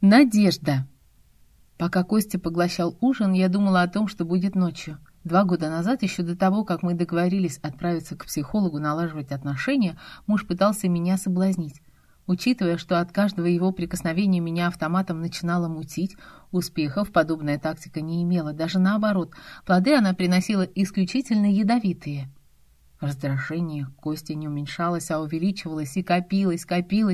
Надежда. Пока Костя поглощал ужин, я думала о том, что будет ночью. 2 года назад, еще до того, как мы договорились отправиться к психологу налаживать отношения, муж пытался меня соблазнить. Учитывая, что от каждого его прикосновения меня автоматом начинало мутить, успехов подобная тактика не имела, даже наоборот, плоды она приносила исключительно ядовитые. Раздражение Кости не уменьшалось, а увеличивалось и копилось,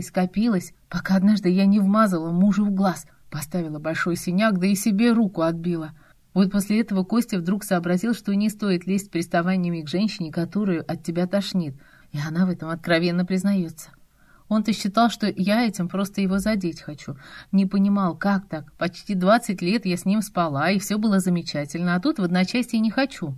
пока однажды я не вмазала мужу в глаз, поставила большой синяк, да и себе руку отбила. Вот после этого Костя вдруг сообразил, что не стоит лезть приставаниями к женщине, которую от тебя тошнит, и она в этом откровенно признается. Он-то считал, что я этим просто его задеть хочу. Не понимал, как так. Почти 20 лет я с ним спала, и все было замечательно, а тут в одночасье не хочу.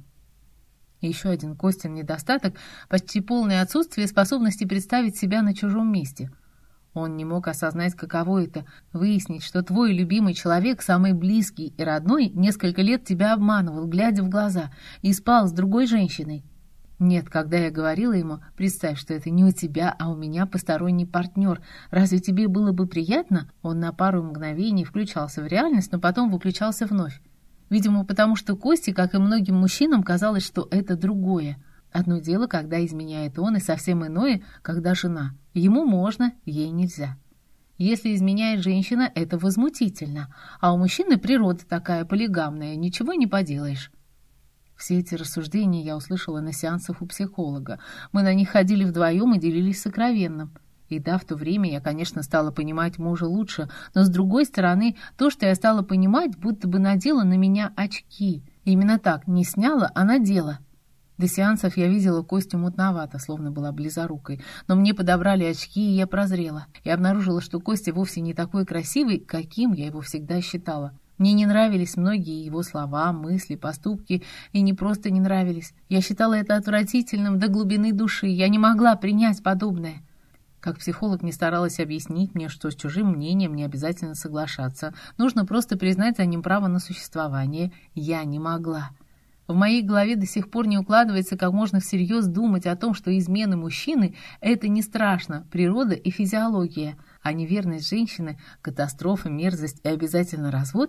И еще один Костин недостаток – почти полное отсутствие способности представить себя на чужом месте. Он не мог осознать, каково это – выяснить, что твой любимый человек, самый близкий и родной, несколько лет тебя обманывал, глядя в глаза, и спал с другой женщиной. Нет, когда я говорила ему, представь, что это не у тебя, а у меня посторонний партнер, разве тебе было бы приятно? Он на пару мгновений включался в реальность, но потом выключался вновь. Видимо, потому что Косте, как и многим мужчинам, казалось, что это другое. Одно дело, когда изменяет он, и совсем иное, когда жена. Ему можно, ей нельзя. Если изменяет женщина, это возмутительно, а у мужчины природа такая полигамная, ничего не поделаешь. Все эти рассуждения я услышала на сеансах у психолога. Мы на них ходили вдвоем и делились сокровенным. И да, в то время я, конечно, стала понимать мужа лучше, но с другой стороны, то, что я стала понимать, будто бы надела на меня очки. Именно так, не сняла, а надела. До сеансов я видела Костю мутновато, словно была близорукой, но мне подобрали очки, и я прозрела. И обнаружила, что Костя вовсе не такой красивый, каким я его всегда считала. Мне не нравились многие его слова, мысли, поступки, и не просто не нравились. Я считала это отвратительным до глубины души, я не могла принять подобное. Как психолог не старалась объяснить мне, что с чужим мнением не обязательно соглашаться, нужно просто признать за ним право на существование, я не могла. В моей голове до сих пор не укладывается, как можно всерьез думать о том, что измены мужчины – это не страшно, природа и физиология, а неверность женщины – катастрофа, мерзость и обязательно развод.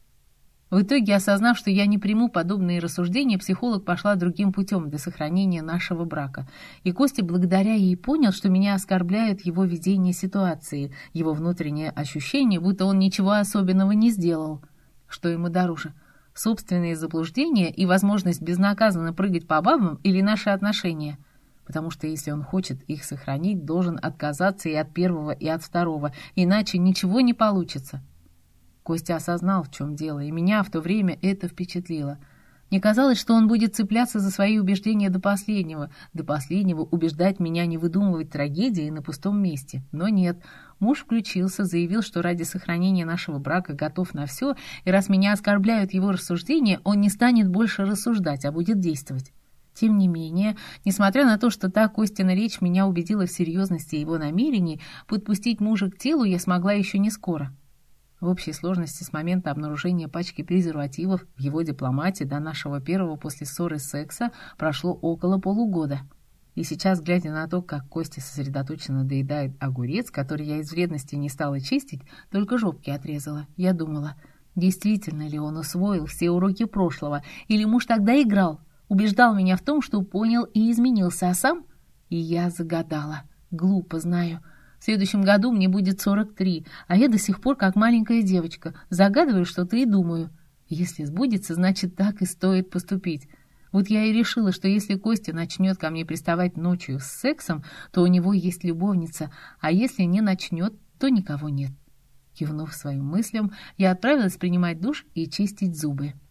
В итоге, осознав, что я не приму подобные рассуждения, психолог пошла другим путем для сохранения нашего брака. И Костя благодаря ей понял, что меня оскорбляет его видение ситуации, его внутреннее ощущение, будто он ничего особенного не сделал. Что ему дороже? Собственные заблуждения и возможность безнаказанно прыгать по бабам или наши отношения? Потому что если он хочет их сохранить, должен отказаться и от первого, и от второго, иначе ничего не получится. Костя осознал, в чем дело, и меня в то время это впечатлило. Мне казалось, что он будет цепляться за свои убеждения до последнего убеждать меня не выдумывать трагедии на пустом месте. Но нет, муж включился, заявил, что ради сохранения нашего брака готов на все, и раз меня оскорбляют его рассуждения, он не станет больше рассуждать, а будет действовать. Тем не менее, несмотря на то, что та Костина речь меня убедила в серьезности его намерений, подпустить мужа к телу я смогла еще не скоро. В общей сложности с момента обнаружения пачки презервативов в его дипломате до нашего первого после ссоры секса прошло около полугода. И сейчас, глядя на то, как Костя сосредоточенно доедает огурец, который я из вредности не стала чистить, только жопки отрезала, я думала, действительно ли он усвоил все уроки прошлого, или муж тогда играл, убеждал меня в том, что понял и изменился, а сам... И я загадала. Глупо, знаю. В следующем году мне будет 43, а я до сих пор как маленькая девочка. Загадываю что-то и думаю. Если сбудется, значит, так и стоит поступить. Вот я и решила, что если Костя начнет ко мне приставать ночью с сексом, то у него есть любовница, а если не начнет, то никого нет. Кивнув своим мыслям, я отправилась принимать душ и чистить зубы.